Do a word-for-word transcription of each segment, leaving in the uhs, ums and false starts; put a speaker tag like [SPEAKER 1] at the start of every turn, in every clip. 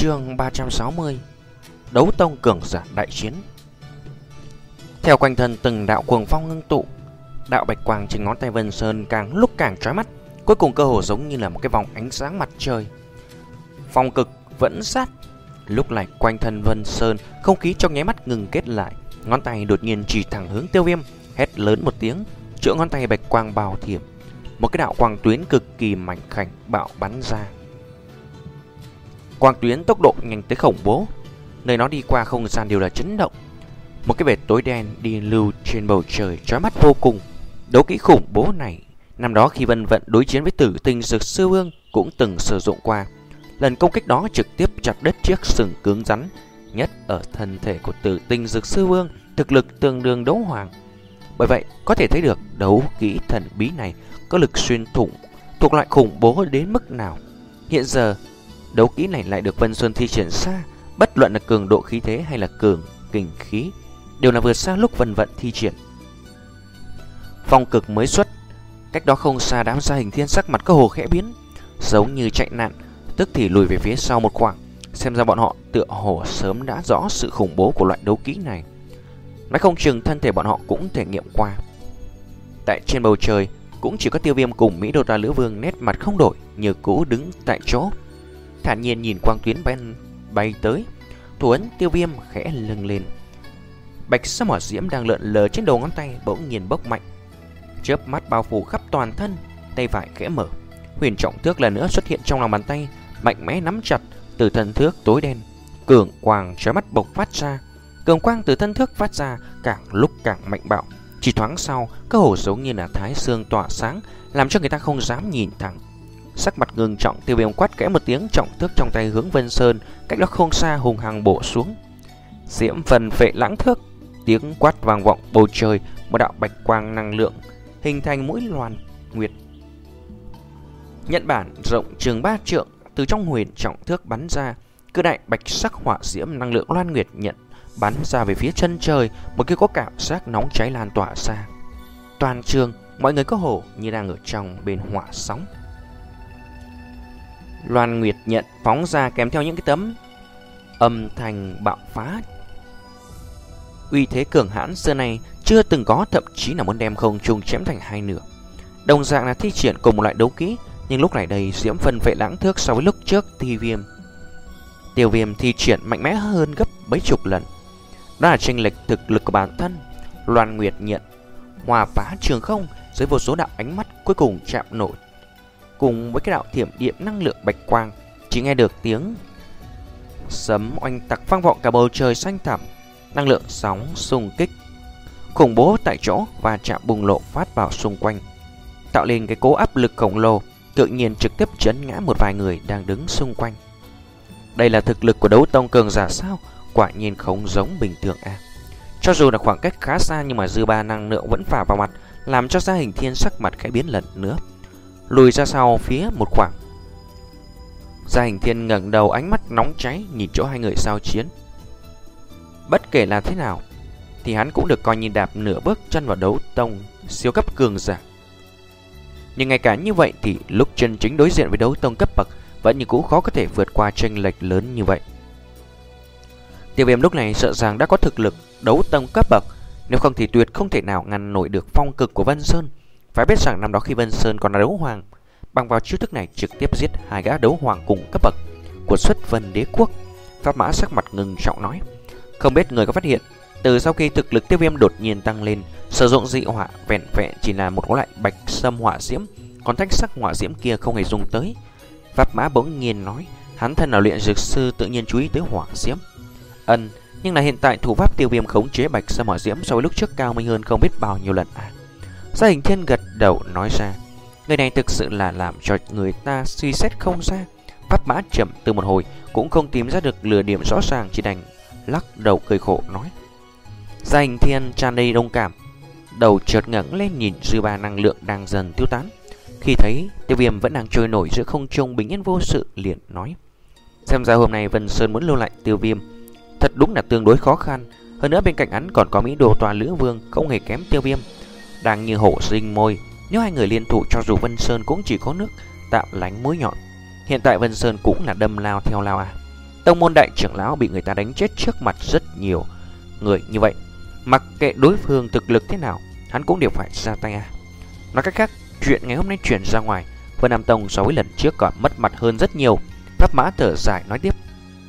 [SPEAKER 1] Chương ba trăm sáu mươi. Đấu tông cường giả đại chiến. Theo quanh thân từng đạo cuồng phong ngưng tụ, đạo bạch quang trên ngón tay Vân Sơn càng lúc càng chói mắt, cuối cùng cơ hồ giống như là một cái vòng ánh sáng mặt trời. Phong cực vẫn sát. Lúc này quanh thân Vân Sơn, không khí trong nháy mắt ngừng kết lại, ngón tay đột nhiên chỉ thẳng hướng Tiêu Viêm, hét lớn một tiếng, giữa ngón tay bạch quang bào thiểm, một cái đạo quang tuyến cực kỳ mảnh khảnh bạo bắn ra. Quang tuyến tốc độ nhanh tới khủng bố, nơi nó đi qua không gian đều là chấn động. Một cái vệt tối đen đi lưu trên bầu trời chói mắt vô cùng. Đấu kỹ khủng bố này năm đó khi Vân Vận đối chiến với Tử Tinh Dược Sư Vương cũng từng sử dụng qua. Lần công kích đó trực tiếp chặt đứt chiếc sừng cứng rắn nhất ở thân thể của Tử Tinh Dược Sư Vương, thực lực tương đương đấu hoàng. Bởi vậy có thể thấy được đấu kỹ thần bí này có lực xuyên thủng thuộc loại khủng bố đến mức nào. Hiện giờ đấu kỹ này lại được Vân Xuân thi triển xa, bất luận là cường độ khí thế hay là cường kình khí đều là vượt xa lúc Vân Vận thi triển. Phong cực mới xuất, cách đó không xa đám gia hình thiên sắc mặt cơ hồ khẽ biến, giống như chạy nạn, tức thì lùi về phía sau một khoảng. Xem ra bọn họ tựa hồ sớm đã rõ sự khủng bố của loại đấu kỹ này. Nói không chừng thân thể bọn họ cũng thể nghiệm qua. Tại trên bầu trời cũng chỉ có Tiêu Viêm cùng Mỹ Đô Ta Lữ Vương nét mặt không đổi, như cũ đứng tại chỗ, thản nhiên nhìn quang tuyến bên bay tới. Thủ ấn Tiêu Viêm khẽ lưng lên, bạch sắc hỏa diễm đang lượn lờ trên đầu ngón tay bỗng nhiên bốc mạnh, chớp mắt bao phủ khắp toàn thân. Tay phải khẽ mở, huyền trọng thước lần nữa xuất hiện trong lòng bàn tay, mạnh mẽ nắm chặt. Từ thân thước tối đen, cường quang chói mắt bộc phát ra. Cường quang từ thân thước phát ra càng lúc càng mạnh bạo, chỉ thoáng sau cơ hồ giống như là thái dương tỏa sáng, làm cho người ta không dám nhìn thẳng. Sắc mặt ngưng trọng, Tiêu Viêm quát kẽ một tiếng, trọng thước trong tay hướng Vân Sơn cách đó không xa hùng hăng bổ xuống. Diễm phần phệ lãng thước, tiếng quát vang vọng bầu trời, một đạo bạch quang năng lượng hình thành mũi loan nguyệt nhận bản rộng chừng ba trượng từ trong huyền trọng thước bắn ra. Cứ đại bạch sắc hỏa diễm năng lượng loan nguyệt nhận bắn ra về phía chân trời, một cái có cảm giác nóng cháy lan tỏa ra. Toàn trường mọi người có hồ như đang ở trong bên hỏa sóng. Loan nguyệt nhận phóng ra kèm theo những cái tấm âm thanh bạo phá, uy thế cường hãn xưa nay chưa từng có, thậm chí là muốn đem không trung chém thành hai nửa. Đồng dạng là thi triển cùng một loại đấu kỹ, nhưng lúc này đây diễm phân vệ lãng thước so với lúc trước Tiêu Viêm Tiêu Viêm thi triển mạnh mẽ hơn gấp mấy chục lần. Đó là chênh lệch thực lực của bản thân. Loan nguyệt nhận hòa phá trường không dưới vô số đạo ánh mắt, cuối cùng chạm nổi cùng với cái đạo thiểm điện năng lượng bạch quang. Chỉ nghe được tiếng sấm oanh tạc vang vọng cả bầu trời xanh thẳm. Năng lượng sóng xung kích khủng bố tại chỗ và chạm bùng lộ phát vào xung quanh, tạo lên cái cố áp lực khổng lồ, tự nhiên trực tiếp chấn ngã một vài người đang đứng xung quanh. Đây là thực lực của đấu tông cường giả sao? Quả nhiên không giống bình thường à. Cho dù là khoảng cách khá xa nhưng mà dư ba năng lượng vẫn phả vào mặt, làm cho gia hình thiên sắc mặt khẽ biến lần nữa, lùi ra sau phía một khoảng. Gia hình thiên ngẩng đầu, ánh mắt nóng cháy nhìn chỗ hai người giao chiến. Bất kể là thế nào thì hắn cũng được coi như đạp nửa bước chân vào đấu tông siêu cấp cường giả. Nhưng ngay cả như vậy thì lúc chân chính đối diện với đấu tông cấp bậc vẫn như cũ khó có thể vượt qua chênh lệch lớn như vậy. Tiêu Viêm lúc này sợ rằng đã có thực lực đấu tông cấp bậc, nếu không thì tuyệt không thể nào ngăn nổi được phong cực của Vân Sơn. Phải biết rằng năm đó khi Vân Sơn còn là đấu hoàng, bằng vào chiêu thức này trực tiếp giết hai gã đấu hoàng cùng cấp bậc của Xuất Vân Đế quốc. Pháp Mã sắc mặt ngưng trọng nói: không biết người có phát hiện, từ sau khi thực lực Tiêu Viêm đột nhiên tăng lên, sử dụng dị hỏa vẹn vẹn chỉ là một loại bạch sâm hỏa diễm, còn thanh sắc hỏa diễm kia không hề dùng tới. Pháp Mã bỗng nhiên nói, hắn thân là luyện dược sư tự nhiên chú ý tới hỏa diễm. Ân, nhưng là hiện tại thủ pháp Tiêu Viêm khống chế bạch sâm hỏa diễm so với lúc trước cao minh hơn không biết bao nhiêu lần à. Gia hình thiên gật đầu nói ra, người này thực sự là làm cho người ta suy xét không ra. Pháp Mã trầm tư một hồi cũng không tìm ra được lừa điểm rõ ràng, chỉ đành lắc đầu cười khổ nói. Gia hình thiên tràn đầy đồng cảm, đầu chợt ngẩng lên nhìn dư ba năng lượng đang dần tiêu tán. Khi thấy Tiêu Viêm vẫn đang trôi nổi giữa không trung bình yên vô sự, liền nói: xem ra hôm nay Vân Sơn muốn lưu lại Tiêu Viêm thật đúng là tương đối khó khăn. Hơn nữa bên cạnh hắn còn có Mỹ Đô Ta Lữ Vương không hề kém Tiêu Viêm, đang như hổ sinh môi. Nếu hai người liên thủ cho dù Vân Sơn cũng chỉ có nước tạm lánh mũi nhọn. Hiện tại Vân Sơn cũng là đâm lao theo lao à. tông môn đại trưởng lão bị người ta đánh chết trước mặt rất nhiều người như vậy. Mặc kệ đối phương thực lực thế nào, hắn cũng đều phải ra tay à. Nói cách khác, chuyện ngày hôm nay chuyển ra ngoài, Vân Nam Tông so với lần trước còn mất mặt hơn rất nhiều. Pháp Mã thở dài nói tiếp.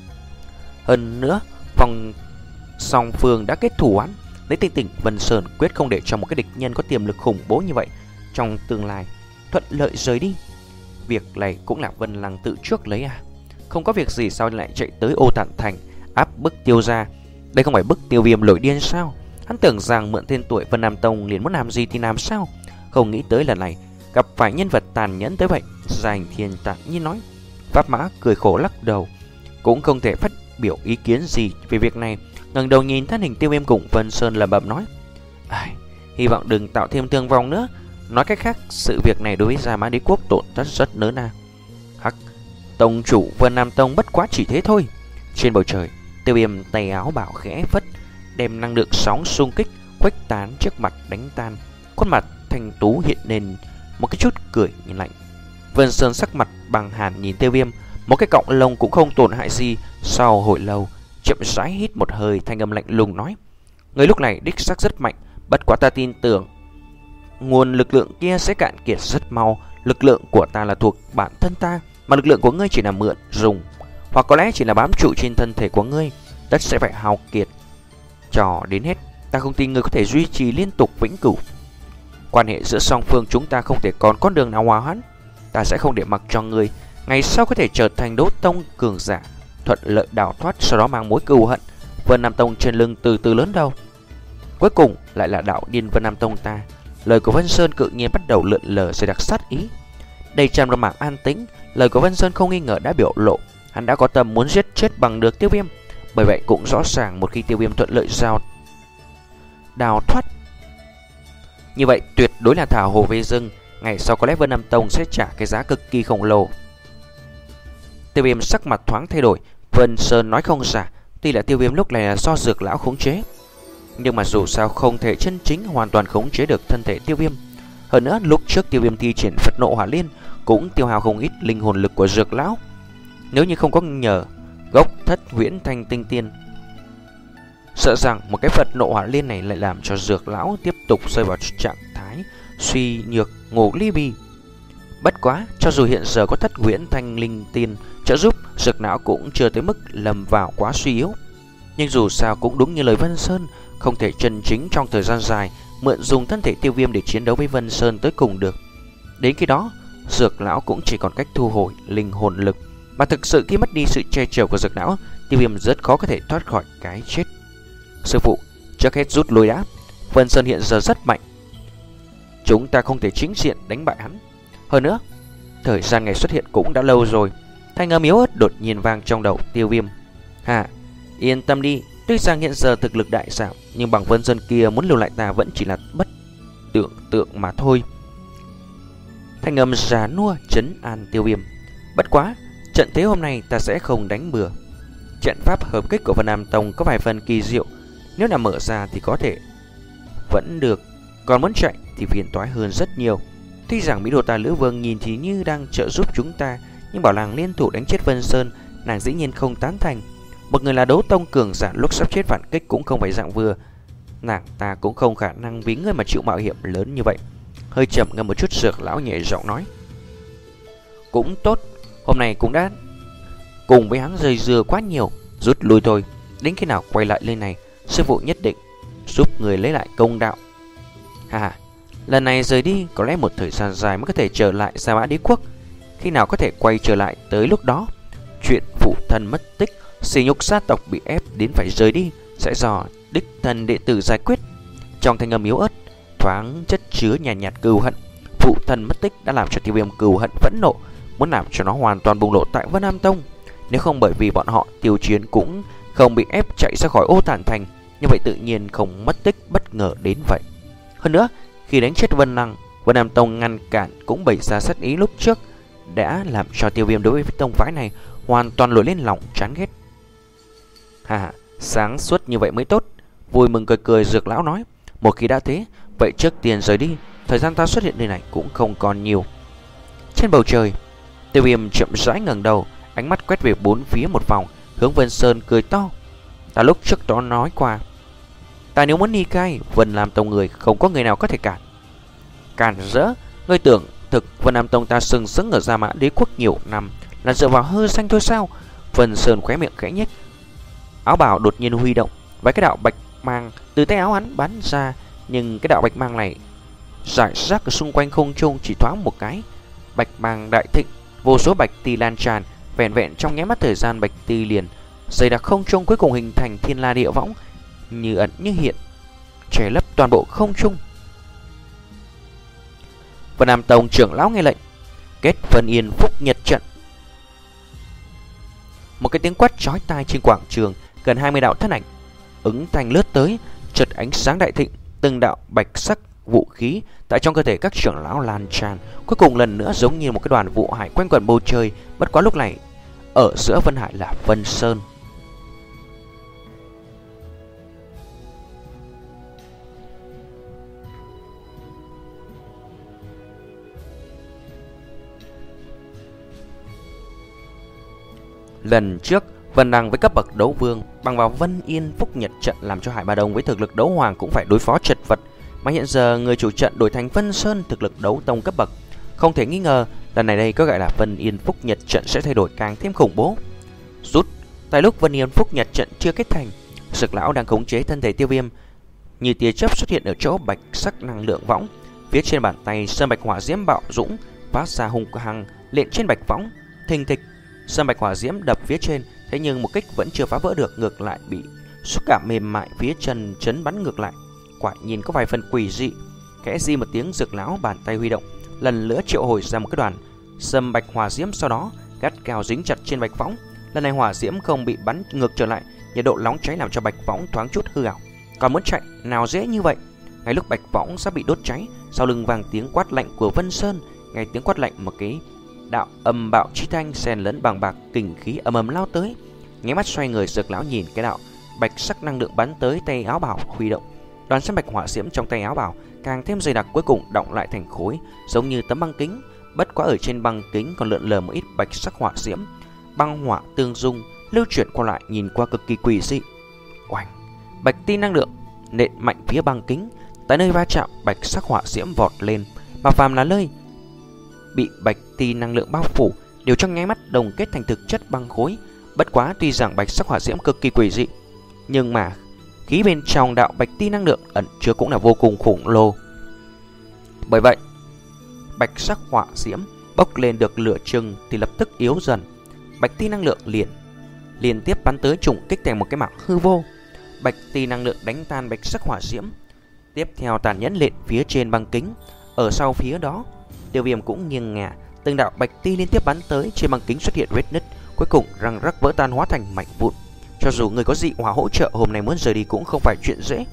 [SPEAKER 1] Hơn nữa, vòng song phương đã kết thủ án, lấy tình tình Vân Sơn quyết không để cho một cái địch nhân có tiềm lực khủng bố như vậy trong tương lai thuận lợi rời đi. Việc này cũng là Vân Lăng tự trước lấy à. Không có việc gì sao lại chạy tới Ô Tản Thành áp bức Tiêu gia. Đây không phải bức Tiêu Viêm nổi điên sao? Hắn tưởng rằng mượn tên tuổi Vân Nam Tông liền muốn làm gì thì làm sao. Không nghĩ tới lần này gặp phải nhân vật tàn nhẫn tới vậy. Gia Hình Thiên tạm nhiên nói. Pháp Mã cười khổ lắc đầu, cũng không thể phát biểu ý kiến gì về việc này. Ngẩng đầu nhìn thân hình Tiêu Viêm cùng Vân Sơn lẩm bẩm nói. Ai, hy vọng đừng tạo thêm thương vong nữa. Nói cách khác, sự việc này đối với Gia Mã Đế Quốc tổn thất rất lớn à. Hắc, tông chủ Vân Nam Tông bất quá chỉ thế thôi. Trên bầu trời, Tiêu Viêm tay áo bảo khẽ phất, đem năng lượng sóng xung kích khuếch tán trước mặt đánh tan. Khuôn mặt thanh tú hiện lên một cái chút cười nhìn lạnh. Vân Sơn sắc mặt bằng hàn nhìn Tiêu Viêm, một cái cọng lông cũng không tổn hại gì. Sau hồi lâu, chậm rãi hít một hơi, thanh âm lạnh lùng nói. Người lúc này đích xác rất mạnh, bất quá ta tin tưởng nguồn lực lượng kia sẽ cạn kiệt rất mau. Lực lượng của ta là thuộc bản thân ta, mà lực lượng của ngươi chỉ là mượn dùng, hoặc có lẽ chỉ là bám trụ trên thân thể của ngươi, tất sẽ phải hao kiệt cho đến hết. Ta không tin ngươi có thể duy trì liên tục vĩnh cửu. Quan hệ giữa song phương chúng ta không thể còn con đường nào hòa hoãn. Ta sẽ không để mặc cho ngươi ngày sau có thể trở thành đấu tông cường giả, thuận lợi đào thoát, sau đó mang mối cừu hận Vân Nam Tông trên lưng từ từ lớn đâu. Cuối cùng lại là đạo điên Vân Nam Tông ta. Lời của Vân Sơn cự nhiên bắt đầu lượn lờ rồi đặc sát ý. Đây trầm là mảng an tĩnh, lời của Vân Sơn không nghi ngờ đã biểu lộ hắn đã có tâm muốn giết chết bằng được Tiêu Viêm. Bởi vậy cũng rõ ràng một khi Tiêu Viêm thuận lợi giao đào thoát, như vậy tuyệt đối là thảo hồ về rừng. Ngày sau có lẽ Vân Nam Tông sẽ trả cái giá cực kỳ khổng lồ. Tiêu Viêm sắc mặt thoáng thay đổi. Vân Sơn nói không giả, tuy là Tiêu Viêm lúc này là do Dược lão khống chế, nhưng mà dù sao không thể chân chính hoàn toàn khống chế được thân thể Tiêu Viêm. Hơn nữa lúc trước Tiêu Viêm thi triển Phật Nộ Hỏa Liên cũng tiêu hao không ít linh hồn lực của Dược lão. Nếu như không có nhờ gốc Thất Huyễn Thanh Tinh Tiên, sợ rằng một cái Phật Nộ Hỏa Liên này lại làm cho Dược lão tiếp tục rơi vào trạng thái suy nhược ngủ ly bì. Bất quá, cho dù hiện giờ có Thất Huyễn Thanh Linh Tiên trợ giúp, Dược lão cũng chưa tới mức lầm vào quá suy yếu. Nhưng dù sao cũng đúng như lời Vân Sơn, không thể chân chính trong thời gian dài mượn dùng thân thể Tiêu Viêm để chiến đấu với Vân Sơn tới cùng được. Đến khi đó, Dược lão cũng chỉ còn cách thu hồi linh hồn lực, mà thực sự khi mất đi sự che chở của Dược lão, Tiêu Viêm rất khó có thể thoát khỏi cái chết. Sư phụ, trước hết rút lui đã. Vân Sơn hiện giờ rất mạnh, chúng ta không thể chính diện đánh bại hắn. Hơn nữa, thời gian ngày xuất hiện cũng đã lâu rồi. Thanh âm yếu ớt đột nhiên vang trong đầu Tiêu Viêm. Hà, yên tâm đi, tuy rằng hiện giờ thực lực đại giảm, nhưng bằng Vân Sơn kia muốn lưu lại ta vẫn chỉ là bất tưởng tượng mà thôi. Thanh âm già nua trấn an Tiêu Viêm. Bất quá, trận thế hôm nay ta sẽ không đánh bừa. Trận pháp hợp kích của Vân Nam Tông có vài phần kỳ diệu, nếu là mở ra thì có thể vẫn được, còn muốn chạy thì phiền toái hơn rất nhiều. Tuy rằng Mỹ Đồ Tà Lữ Vương nhìn thì như đang trợ giúp chúng ta, nhưng bảo nàng liên thủ đánh chết Vân Sơn, nàng dĩ nhiên không tán thành. Một người là đấu tông cường giả lúc sắp chết phản kích cũng không phải dạng vừa, nàng ta cũng không khả năng vì người mà chịu mạo hiểm lớn như vậy. Hơi chậm ngâm một chút, Dược lão nhẹ giọng nói. Cũng tốt, hôm nay cũng đã cùng với hắn rơi dừa quá nhiều, rút lui thôi. Đến khi nào quay lại nơi này, sư phụ nhất định giúp người lấy lại công đạo. Hà, lần này rời đi có lẽ một thời gian dài mới có thể trở lại Gia Mã Đế Quốc. Khi nào có thể quay trở lại tới lúc đó, chuyện phụ thân mất tích, sỉ nhục gia tộc bị ép đến phải rời đi sẽ do đích thân đệ tử giải quyết. Trong thanh âm yếu ớt thoáng chất chứa nhàn nhạt, nhạt cừu hận. Phụ thân mất tích đã làm cho Tiêu Viêm cừu hận phẫn nộ, muốn làm cho nó hoàn toàn bùng nổ tại Vân Nam Tông. Nếu không bởi vì bọn họ Tiêu Chiến cũng không bị ép chạy ra khỏi Ô Tản Thành, như vậy tự nhiên không mất tích bất ngờ đến vậy. Hơn nữa, khi đánh chết Vân Năng, Vân Nam Tông ngăn cản cũng bày ra sát ý lúc trước, đã làm cho Tiêu Viêm đối với tông phái này hoàn toàn nổi lên lòng chán ghét. Hà, sáng suốt như vậy mới tốt. Vui mừng cười cười, Dược lão nói. Một khi đã thế, vậy trước tiên rời đi, thời gian ta xuất hiện nơi này cũng không còn nhiều. Trên bầu trời, Tiêu Viêm chậm rãi ngẩng đầu, ánh mắt quét về bốn phía một vòng, hướng Vân Sơn cười to. Ta lúc trước đó nói qua, ta nếu muốn ly khai Vân Lam Tông người, không có người nào có thể cản. Cản rỡ, ngươi tưởng thực Vân Lam Tông ta sừng sững ở Gia Mã Đế quốc nhiều năm là dựa vào hư danh thôi sao? Vân Sơn khóe miệng khẽ nhếch, áo bào đột nhiên huy động, vài cái đạo bạch mang từ tay áo hắn bắn ra, nhưng cái đạo bạch mang này rải rác ở xung quanh không trung, chỉ thoáng một cái, bạch mang đại thịnh, vô số bạch tì lan tràn, vẹn vẹn trong nháy mắt thời gian bạch tì liền dày đặc không trung, cuối cùng hình thành thiên la địa võng, như ẩn như hiện, che lấp toàn bộ không trung. Vân Nam Tông trưởng lão nghe lệnh, kết Vân Yên Phúc Nhật trận. Một cái tiếng quát chói tai trên quảng trường, gần hai mươi đạo thân ảnh ứng thành lướt tới, chợt ánh sáng đại thịnh, từng đạo bạch sắc vũ khí tại trong cơ thể các trưởng lão lan tràn, cuối cùng lần nữa giống như một cái đoàn vũ hải quanh quẩn bầu trời. Bất quá lúc này ở giữa Vân Hải là Vân Sơn. Lần trước Vân Đăng với cấp bậc đấu vương bằng vào Vân Yên Phúc Nhật trận làm cho Hải Ba Đông với thực lực đấu hoàng cũng phải đối phó chật vật, mà hiện giờ người chủ trận đổi thành Vân Sơn thực lực đấu tông cấp bậc, không thể nghi ngờ lần này đây có gọi là Vân Yên Phúc Nhật trận sẽ thay đổi càng thêm khủng bố. Rút, tại lúc Vân Yên Phúc Nhật trận chưa kết thành, Sực lão đang khống chế thân thể Tiêu Viêm, như tia chớp xuất hiện ở chỗ bạch sắc năng lượng võng, phía trên bàn tay sơn bạch hỏa diễm bạo dũng phát ra hung hăng lên trên bạch võng, thình thịch. Sơn bạch hỏa diễm đập phía trên, thế nhưng một kích vẫn chưa phá vỡ được, ngược lại bị xúc cảm mềm mại phía chân chấn bắn ngược lại. Quả nhìn có vài phần quỷ dị. Khẽ di một tiếng, Dược lão bàn tay huy động, lần nữa triệu hồi ra một cái đoàn sơn bạch hỏa diễm, sau đó gắt gao dính chặt trên bạch võng. Lần này hỏa diễm không bị bắn ngược trở lại, nhiệt độ nóng cháy làm cho bạch võng thoáng chút hư ảo. Còn muốn chạy nào dễ như vậy. Ngay lúc bạch võng sắp bị đốt cháy, sau lưng vang tiếng quát lạnh của Vân Sơn. Ngay tiếng quát lạnh, một cái đạo âm bạo chi thanh xen lẫn bằng bạc kình khí ầm ầm lao tới. Nháy mắt xoay người, Dược lão nhìn cái đạo bạch sắc năng lượng bắn tới, tay áo bào huy động, đoàn sơn bạch hỏa diễm trong tay áo bào càng thêm dày đặc, cuối cùng đọng lại thành khối giống như tấm băng kính. Bất quá ở trên băng kính còn lượn lờ một ít bạch sắc hỏa diễm, băng hỏa tương dung lưu chuyển qua lại, nhìn qua cực kỳ quỷ dị. Oanh, bạch ti năng lượng nện mạnh phía băng kính, tại nơi va chạm bạch sắc hỏa diễm vọt lên, mà phàm là nơi bị bạch ti năng lượng bao phủ đều trong nháy mắt đồng kết thành thực chất băng khối. Bất quá tuy rằng bạch sắc hỏa diễm cực kỳ quỷ dị, nhưng mà khí bên trong đạo bạch ti năng lượng ẩn chứa cũng là vô cùng khủng lồ. Bởi vậy bạch sắc hỏa diễm bốc lên được lửa chừng thì lập tức yếu dần, bạch ti năng lượng liền liên tiếp bắn tới, trùng kích thành một cái mảng hư vô. Bạch ti năng lượng đánh tan bạch sắc hỏa diễm, tiếp theo tàn nhẫn lên phía trên băng kính. Ở sau phía đó, Tiêu Viêm cũng nghiêng ngả, từng đạo bạch ti liên tiếp bắn tới, trên băng kính xuất hiện vết nứt, cuối cùng răng rắc vỡ tan hóa thành mảnh vụn. Cho dù người có dị hỏa hỗ trợ, hôm nay muốn rời đi cũng không phải chuyện dễ.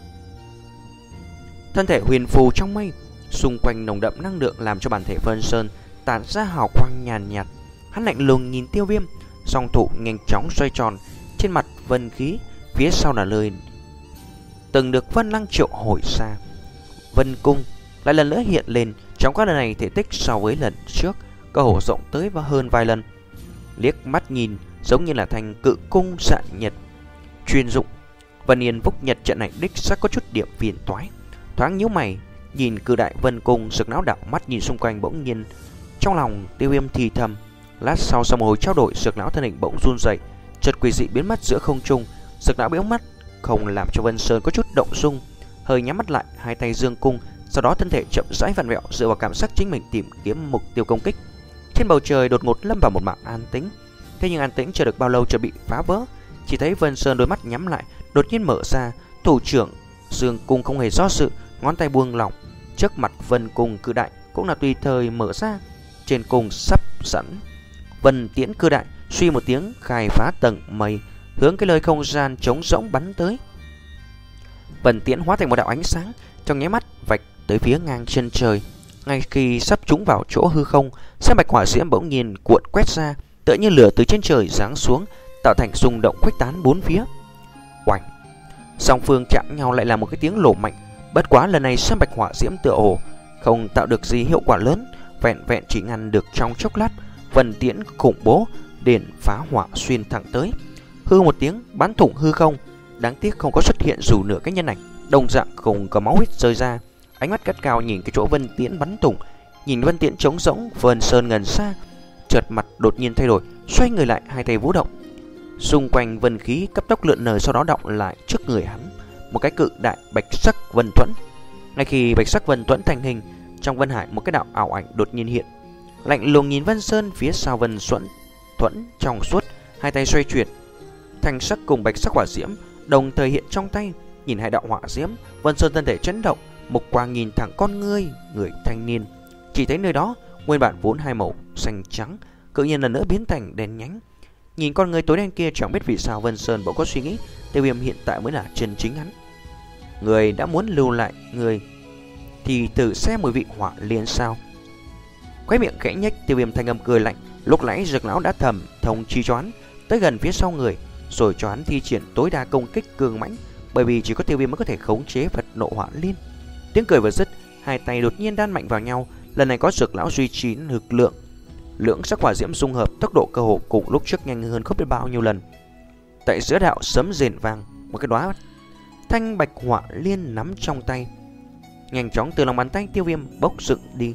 [SPEAKER 1] Thân thể huyền phù trong mây, xung quanh nồng đậm năng lượng làm cho bản thể Vân Sơn tản ra hào quang nhàn nhạt. Hắn lạnh lùng nhìn Tiêu Viêm, song thủ nhanh chóng xoay tròn, trên mặt vân khí, phía sau là lời từng được Vân Lăng triệu hồi ra. Vân cung lại lần nữa hiện lên, trong các lần này thể tích so với lần trước cơ hồ rộng tới và hơn vài lần. Liếc mắt nhìn giống như là thành cự cung xạ nhật chuyên dụng. Vân Yên Phúc Nhật trận này đích xác có chút điểm phiền toái. Thoáng nhíu mày nhìn cự đại vân cung, Sực não đảo mắt nhìn xung quanh, bỗng nhiên trong lòng Tiêu Viêm thì thầm. Lát sau sau một hồi trao đổi, Sực não thân hình bỗng run dậy, chợt quỷ dị biến mất giữa không trung. Sực não biến mất không làm cho Vân Sơn có chút động dung, hơi nhắm mắt lại, hai tay dương cung, sau đó thân thể chậm rãi vặn vẹo, dựa vào cảm giác chính mình tìm kiếm mục tiêu công kích. Trên bầu trời đột ngột lâm vào một mảng an tĩnh. Thế nhưng an tĩnh chưa được bao lâu chợt bị phá vỡ. Chỉ thấy Vân Sơn đôi mắt nhắm lại, đột nhiên mở ra, thủ trưởng dương cung không hề do dự, ngón tay buông lỏng, trước mặt Vân cung cự đại cũng là tùy thời mở ra. Trên cung sắp sẵn Vân tiễn cự đại suy một tiếng khai phá tầng mây, hướng cái lời không gian trống rỗng bắn tới. Vân tiễn hóa thành một đạo ánh sáng, trong nháy mắt vạch tới phía ngang chân trời. Ngay khi sắp trúng vào chỗ hư không, sơn bạch hỏa diễm bỗng nhiên cuộn quét ra, tựa như lửa từ trên trời giáng xuống, tạo thành rung động khuếch tán bốn phía. Oanh! Song phương chạm nhau lại là một cái tiếng nổ mạnh. Bất quá lần này sơn bạch hỏa diễm tựa hồ không tạo được gì hiệu quả lớn, vẹn vẹn chỉ ngăn được trong chốc lát. Vân tiễn khủng bố đền phá hỏa xuyên thẳng tới, hư một tiếng bắn thủng hư không. Đáng tiếc không có xuất hiện dù nửa cái nhân ảnh, đồng dạng không có máu huyết rơi ra. Ánh mắt cắt cao nhìn cái chỗ Vân Tiễn bắn thủng, nhìn Vân Tiễn trống rỗng, Vân Sơn ngần xa, chợt mặt đột nhiên thay đổi, xoay người lại, hai tay vũ động. Xung quanh vân khí cấp tốc lượn lờ, sau đó đọng lại trước người hắn một cái cự đại bạch sắc vân thuẫn. Ngay khi bạch sắc vân thuẫn thành hình, trong vân hải một cái đạo ảo ảnh đột nhiên hiện, lạnh lùng nhìn Vân Sơn. Phía sau vân thuẫn thuẫn trong suốt, hai tay xoay chuyển, thanh sắc cùng bạch sắc hỏa diễm đồng thời hiện trong tay. Nhìn hai đạo hỏa diễm, Vân Sơn thân thể chấn động, mục quang nhìn thẳng con ngươi người thanh niên. Chỉ thấy nơi đó nguyên bản vốn hai màu xanh trắng, tự nhiên lần nữa biến thành đen nhánh. Nhìn con người tối đen kia, chẳng biết vì sao Vân Sơn bỗng có suy nghĩ, Tiêu Viêm hiện tại mới là chân chính hắn. Người đã muốn lưu lại người thì thử xem mùi vị hỏa liên sao. Khóe miệng khẽ nhếch, Tiêu Viêm thanh âm cười lạnh. Lúc nãy Dược lão đã thầm thông chi cho hắn tới gần phía sau người, rồi cho hắn thi triển tối đa công kích cường mãnh, bởi vì chỉ có Tiêu Viêm mới có thể khống chế vật nộ hỏa liên. Tiếng cười vừa dứt, hai tay đột nhiên đan mạnh vào nhau. Lần này có Dược lão duy trì lực lượng, lưỡng sắc hỏa diễm dung hợp, tốc độ cơ hồ cùng lúc trước nhanh hơn không biết bao nhiêu lần. Tại giữa đạo sấm rền vang, một cái đóa thanh bạch hỏa liên nắm trong tay, nhanh chóng từ lòng bàn tay Tiêu Viêm bốc dựng đi.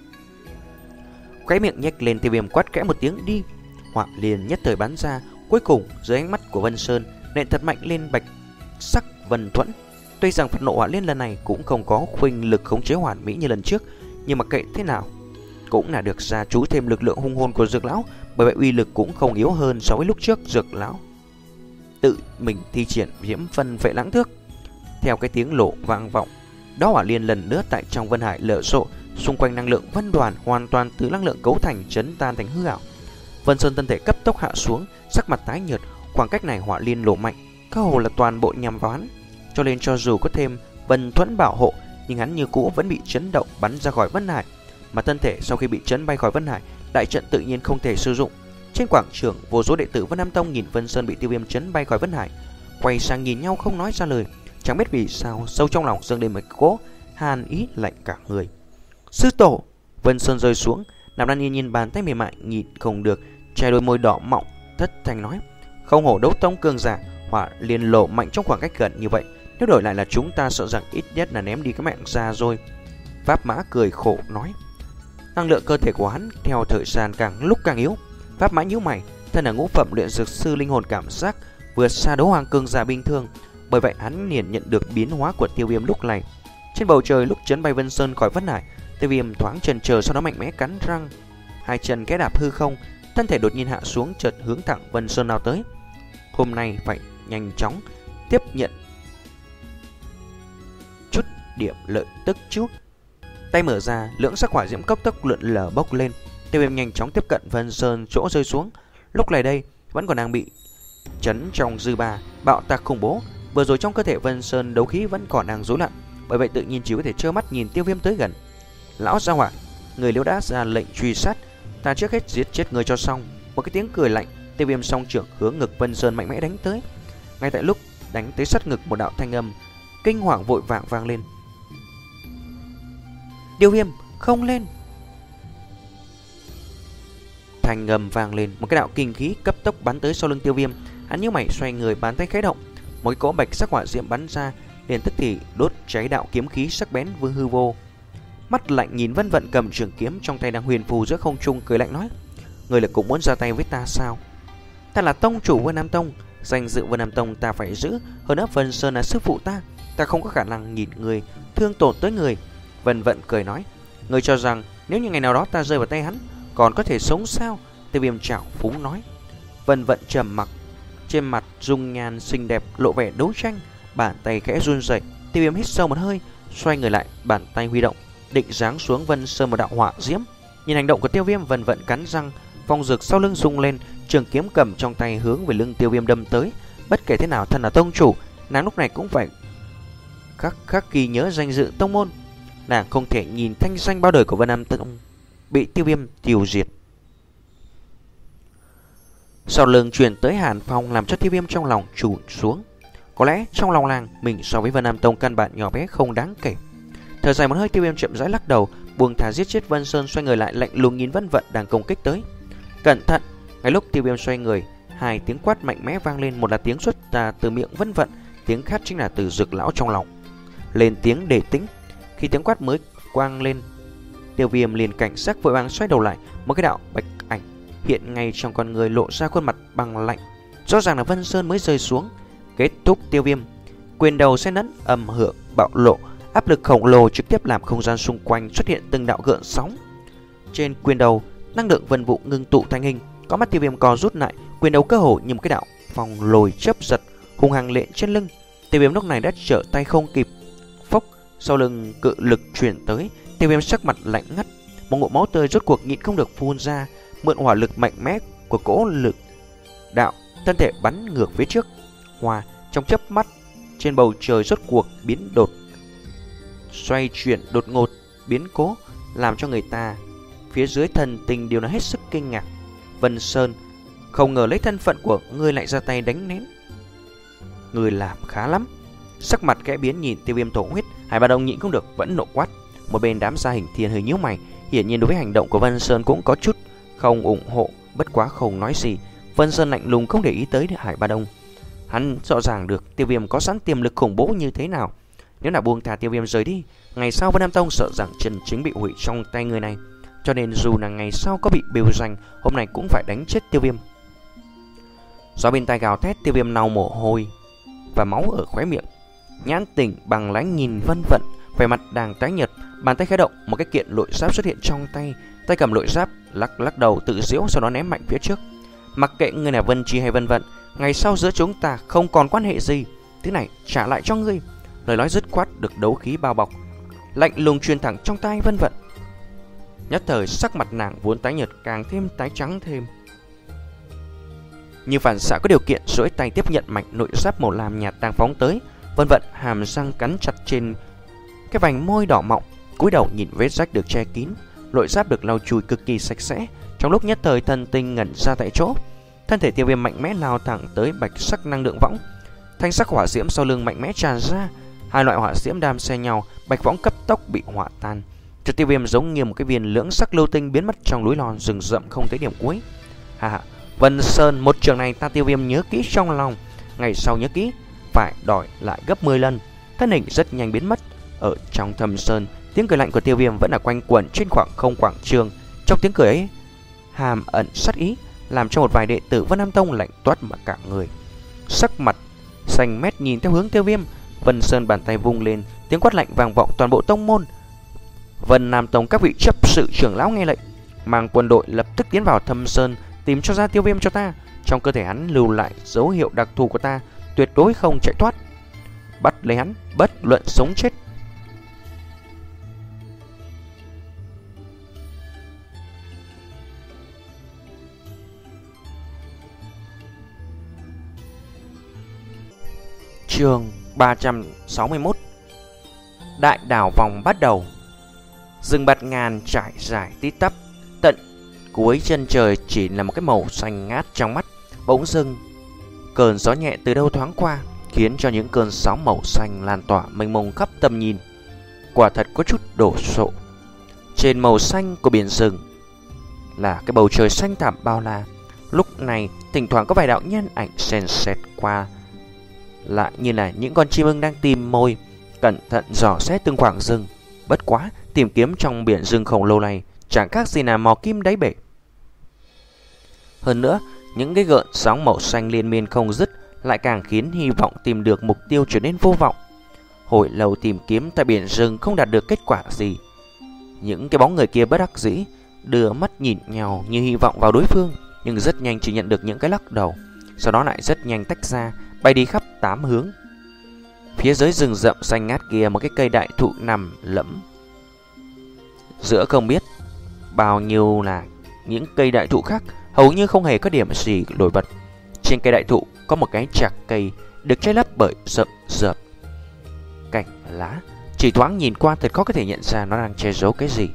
[SPEAKER 1] Khóe miệng nhếch lên, Tiêu Viêm quát khẽ một tiếng đi. Hỏa liên nhất thời bắn ra, cuối cùng dưới ánh mắt của Vân Sơn nện thật mạnh lên bạch sắc vân thuẫn. Tuy rằng phật nộ hỏa liên lần này cũng không có khuynh lực khống chế hoàn mỹ như lần trước, nhưng mà kệ thế nào cũng là được gia chú thêm lực lượng hung hồn của Dược lão, bởi vậy uy lực cũng không yếu hơn so với lúc trước Dược lão tự mình thi triển Viêm Vân Vệ Lãng Thước. Theo cái tiếng lộ vang vọng, đó hỏa liên lần nữa tại trong vân hải lở rộ, xung quanh năng lượng vân đoàn hoàn toàn từ năng lượng cấu thành chấn tan thành hư ảo. Vân Sơn thân thể cấp tốc hạ xuống, sắc mặt tái nhợt. Khoảng cách này hỏa liên lộ mạnh, cơ hồ là toàn bộ nhằm vào hắn, cho nên cho dù có thêm vân thuẫn bảo hộ, nhưng hắn như cũ vẫn bị chấn động bắn ra khỏi vân hải. Mà thân thể sau khi bị chấn bay khỏi vân hải, đại trận tự nhiên không thể sử dụng. Trên quảng trường, vô số đệ tử Vân Nam Tông nhìn Vân Sơn bị Tiêu Viêm chấn bay khỏi vân hải, quay sang nhìn nhau không nói ra lời. Chẳng biết vì sao sâu trong lòng dâng lên một cỗ hàn ý lạnh cả người. Sư tổ! Vân Sơn rơi xuống, nằm đan yên nhìn bàn tay mềm mại, nhìn không được che đôi môi đỏ mọng, thất thanh nói: không hổ đấu tông cường giả, hỏa liên lộ mạnh trong khoảng cách gần như vậy, nếu đổi lại là chúng ta sợ rằng ít nhất là ném đi cái mạng ra rồi. Pháp Mã cười khổ nói. Năng lượng cơ thể của hắn theo thời gian càng lúc càng yếu. Pháp Mã nhíu mày, thân là ngũ phẩm luyện dược sư, linh hồn cảm giác vượt xa đấu hoàng cường giả bình thường, bởi vậy hắn liền nhận được biến hóa của Tiêu Viêm lúc này. Trên bầu trời lúc chấn bay Vân Sơn khỏi vân hải, Tiêu Viêm thoáng chần chờ, sau đó mạnh mẽ cắn răng, hai chân khẽ đạp hư không, thân thể đột nhiên hạ xuống, chợt hướng thẳng Vân Sơn nào tới. Hôm nay phải nhanh chóng tiếp nhận chút điểm lợi tức chút. Tay mở ra, lưỡng sắc hỏa diễm cấp tốc lượn lờ bốc lên. Tiêu Viêm nhanh chóng tiếp cận Vân Sơn chỗ rơi xuống. Lúc này đây vẫn còn đang bị chấn trong dư ba bạo tạc khủng bố. Vừa rồi trong cơ thể Vân Sơn đấu khí vẫn còn đang rối loạn, bởi vậy tự nhiên chỉ có thể trơ mắt nhìn Tiêu Viêm tới gần. Lão gia hỏa, người liễu đã ra lệnh truy sát, ta trước hết giết chết người cho xong. Một cái tiếng cười lạnh, Tiêu Viêm song trưởng hướng ngực Vân Sơn mạnh mẽ đánh tới. Ngay tại lúc đánh tới sát ngực, một đạo thanh âm kinh hoàng vội vàng vang lên: Tiêu Viêm, không lên! Thanh âm vang lên, một cái đạo kinh khí cấp tốc bắn tới sau lưng Tiêu Viêm. Hắn nhíu mày xoay người, bàn tay khẽ động, một cái cỗ bạch sắc hỏa diễm bắn ra, liền tức thì đốt cháy đạo kiếm khí sắc bén vương hư vô. Mắt lạnh nhìn Vân Vận cầm trường kiếm trong tay đang huyền phù giữa không trung, cười lạnh nói: người là cũng muốn ra tay với ta sao? Ta là tông chủ Vân Nam Tông, danh dự Vân Nam Tông ta phải giữ, hơn nữa Vân Sơn là sư phụ ta, ta không có khả năng nhìn người thương tổn tới người. Vân Vận cười nói: người cho rằng nếu như ngày nào đó ta rơi vào tay hắn, còn có thể sống sao? Tiêu Viêm trào phúng nói. Vân Vận trầm mặc, trên mặt dung nhan xinh đẹp lộ vẻ đấu tranh, bàn tay khẽ run rẩy. Tiêu Viêm hít sâu một hơi, xoay người lại, bàn tay huy động, định giáng xuống Vân Sơn một đạo hỏa diễm. Nhìn hành động của Tiêu Viêm, Vân Vận cắn răng, phong dược sau lưng rung lên, trường kiếm cầm trong tay hướng về lưng Tiêu Viêm đâm tới. Bất kể thế nào, thân là tông chủ, nàng lúc này cũng phải khắc khắc ghi nhớ danh dự tông môn. Nàng không thể nhìn thanh danh bao đời của Vân Nam Tông bị Tiêu Viêm tiêu diệt. Sau lưng truyền tới hàn phong làm cho Tiêu Viêm trong lòng trùn xuống. Có lẽ trong lòng làng mình so với Vân Nam Tông căn bản nhỏ bé không đáng kể. Thở dài một hơi, Tiêu Viêm chậm rãi lắc đầu, buông thả giết chết Vân Sơn, xoay người lại lạnh lùng nhìn Vân Vận đang công kích tới. Cẩn thận! Ngay lúc Tiêu Viêm xoay người, hai tiếng quát mạnh mẽ vang lên, một là tiếng xuất ra từ miệng Vân Vận, tiếng khác chính là từ Dược lão trong lòng. Lên tiếng để tĩnh. Khi tiếng quát mới quang lên, Tiêu Viêm liền cảnh giác vội vàng xoay đầu lại, một cái đạo bạch ảnh hiện ngay trong con người, lộ ra khuôn mặt băng lạnh. Rõ ràng là Vân Sơn mới rơi xuống. Kết thúc Tiêu Viêm, quyền đầu xen lẫn âm hưởng bạo lộ, áp lực khổng lồ trực tiếp làm không gian xung quanh xuất hiện từng đạo gợn sóng. Trên quyền đầu, năng lượng vân vụ ngưng tụ thành hình, có mắt Tiêu Viêm co rút lại, quyền đầu cơ hồ như một cái đạo phong lồi chớp giật, hung hăng lện trên lưng. Tiêu Viêm lúc này đã trở tay không kịp. Phốc, sau lưng cự lực truyền tới, Tiêu Viêm sắc mặt lạnh ngắt, một ngụm máu tươi rốt cuộc nhịn không được phun ra, mượn hỏa lực mạnh mẽ của cỗ lực đạo, thân thể bắn ngược phía trước. Hòa trong chớp mắt, trên bầu trời rốt cuộc biến đột xoay chuyển đột ngột, biến cố làm cho người ta phía dưới thần tình đều là hết sức kinh ngạc. Vân Sơn, không ngờ lấy thân phận của ngươi lại ra tay đánh nén. Ngươi làm khá lắm. Sắc mặt kẽ biến nhìn Tiêu Viêm thổ huyết, Hải Ba Đông nhịn không được vẫn nộ quát. Một bên đám gia hình thiên hơi nhíu mày, hiển nhiên đối với hành động của Vân Sơn cũng có chút không ủng hộ, bất quá không nói gì. Vân Sơn lạnh lùng không để ý tới Hải Ba Đông. Hắn rõ ràng được Tiêu Viêm có sẵn tiềm lực khủng bố như thế nào. Nếu là buông thả Tiêu Viêm rời đi, ngày sau Vân Nam Tông sợ rằng chân chính bị hủy trong tay người này. Cho nên dù là ngày sau có bị bêu danh, hôm nay cũng phải đánh chết Tiêu Viêm. Gió bên tai gào thét, Tiêu Viêm lau mồ hôi và máu ở khóe miệng, nhãn tỉnh bằng lãnh nhìn Vân Vận, vẻ mặt đang tái nhợt. Bàn tay khẽ động, một cái kiện lội giáp xuất hiện trong tay. Tay cầm lội giáp, lắc lắc đầu tự giễu, sau đó ném mạnh phía trước. Mặc kệ ngươi là Vân Chi hay Vân Vận, ngày sau giữa chúng ta không còn quan hệ gì, thứ này trả lại cho ngươi. Lời nói dứt khoát được đấu khí bao bọc, lạnh lùng truyền thẳng trong tay Vân Vận. Nhất thời sắc mặt nàng vốn tái nhợt càng thêm tái trắng thêm. Như phản xạ có điều kiện, duỗi tay tiếp nhận mảnh nội giáp màu lam nhạt đang phóng tới. Vân Vận hàm răng cắn chặt trên cái vành môi đỏ mọng, cúi đầu nhìn vết rách được che kín. Nội giáp được lau chùi cực kỳ sạch sẽ. Trong lúc nhất thời thần tinh ngẩn ra tại chỗ, thân thể Tiêu Viêm mạnh mẽ lao thẳng tới bạch sắc năng lượng võng. Thanh sắc hỏa diễm sau lưng mạnh mẽ tràn ra, hai loại hỏa diễm đan xen nhau, bạch võng cấp tốc bị hỏa tan. Cho Tiêu Viêm giống như một cái viên lưỡng sắc lưu tinh biến mất trong núi lon rừng rậm không thấy điểm cuối. Hà hà, Vân Sơn, một trường này ta Tiêu Viêm nhớ kỹ trong lòng, ngày sau nhớ kỹ phải đòi lại gấp mười lần. Thân hình rất nhanh biến mất ở trong thâm sơn. Tiếng cười lạnh của Tiêu Viêm vẫn là quanh quẩn trên khoảng không quảng trường. Trong tiếng cười ấy hàm ẩn sát ý, làm cho một vài đệ tử Vân Nam Tông lạnh toát mà cả người. Sắc mặt xanh mét nhìn theo hướng Tiêu Viêm. Vân Sơn bàn tay vung lên, tiếng quát lạnh vang vọng toàn bộ tông môn. Vân Nam Tông các vị chấp sự trưởng lão nghe lệnh, mang quân đội lập tức tiến vào thâm sơn, tìm cho ra Tiêu Viêm cho ta. Trong cơ thể hắn lưu lại dấu hiệu đặc thù của ta, tuyệt đối không chạy thoát. Bắt lấy hắn, bất luận sống chết. Chương ba trăm sáu mươi mốt. Đại đảo vòng bắt đầu. Rừng bạt ngàn trải dài tít tắp, tận cuối chân trời chỉ là một cái màu xanh ngát trong mắt. Bỗng dưng cơn gió nhẹ từ đâu thoáng qua, khiến cho những cơn sóng màu xanh lan tỏa mênh mông khắp tầm nhìn. Quả thật có chút đổ sộ. Trên màu xanh của biển rừng là cái bầu trời xanh thẳm bao la. Lúc này thỉnh thoảng có vài đạo nhân ảnh xen xẹt qua, lại như là những con chim ưng đang tìm mồi, cẩn thận dò xét từng khoảng rừng. Bất quá, tìm kiếm trong biển rừng khổng lồ này chẳng khác gì là mò kim đáy bể. Hơn nữa, những cái gợn sóng màu xanh liên miên không dứt lại càng khiến hy vọng tìm được mục tiêu trở nên vô vọng. Hồi lâu tìm kiếm tại biển rừng không đạt được kết quả gì. Những cái bóng người kia bất đắc dĩ đưa mắt nhìn nhau như hy vọng vào đối phương, nhưng rất nhanh chỉ nhận được những cái lắc đầu, sau đó lại rất nhanh tách ra, bay đi khắp tám hướng. Phía dưới rừng rậm xanh ngát kia, một cái cây đại thụ nằm lẫm giữa không biết bao nhiêu là những cây đại thụ khác, hầu như không hề có điểm gì nổi bật. Trên cây đại thụ có một cái chạc cây được che lấp bởi rậm rợp cành lá, chỉ thoáng nhìn qua thật khó có thể nhận ra nó đang che giấu cái gì.